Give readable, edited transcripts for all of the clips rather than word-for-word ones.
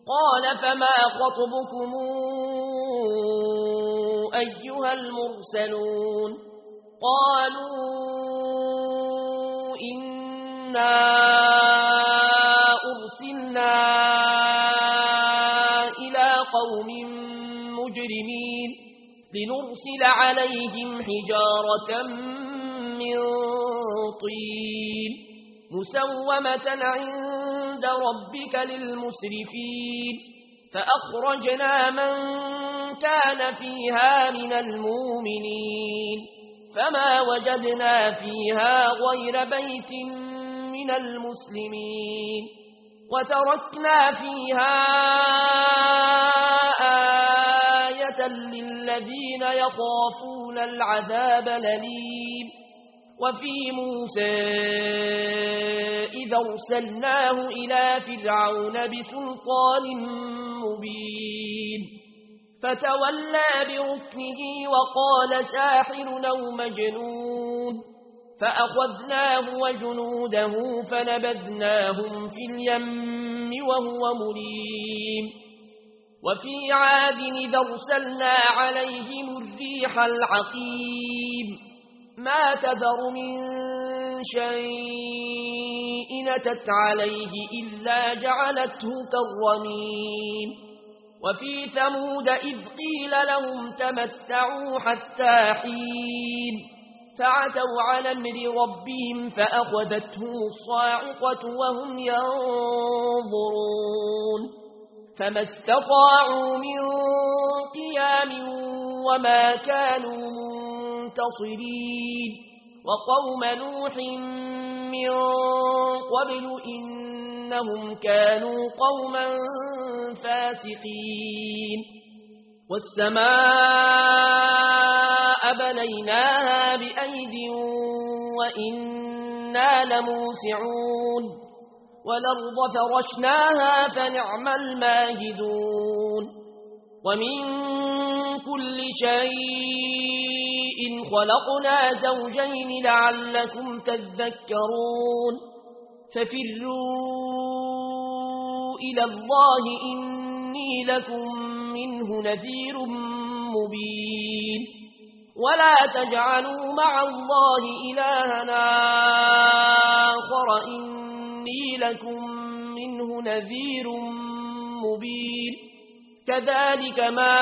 قال فما خطبكم أيها المرسلون قالوا إنا أرسلنا إلى قوم مجرمين لنرسل عليهم حجارة من طين مسومة عند ربك للمسرفين فأخرجنا من كان فيها من المؤمنين فما وجدنا فيها غير بيت من المسلمين وتركنا فيها آية للذين يخافون العذاب الأليم وفي موسى إذا أرسلناه إلى فرعون بسلطان مبين فتولى بركنه وقال ساحر أو مجنون فأخذناه وجنوده فنبذناهم في اليم وهو مليم وفي عاد إذا أرسلنا عليهم الريح العقيم ما تذر من شيء أتت عليه إلا جعلته كالرميم وفي ثمود إذ قيل لهم تمتعوا حتى حين فعتوا عن أمر ربهم فأخذتهم الصاعقة وهم ينظرون فما استطاعوا من قيام وما كانوا منتصرين وقوم نوح من قبل إنهم كانوا قوما فاسقين والسماء بنيناها بأيد وإنا لموسعون والأرض فرشناها فنعم الماهدون ومن كل شيء خلقنا زوجين لعلكم تذكرون ففروا إلى الله إني لكم منه نذير مبين ولا تجعلوا مع الله إلهنا آخر إني لكم منه نذير مبين كذلك ما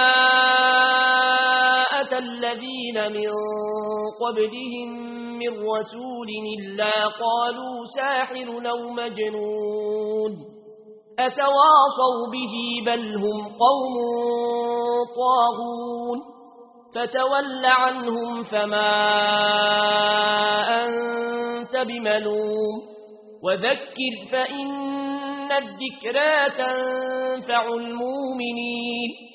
أتى الذين من قبلهم من رسول إلا قالوا ساحر أو مجنون أتواصوا به بل هم قوم طاغون فتول عنهم فما أنت بملوم وذكر فإن الذكرى تنفع المؤمنين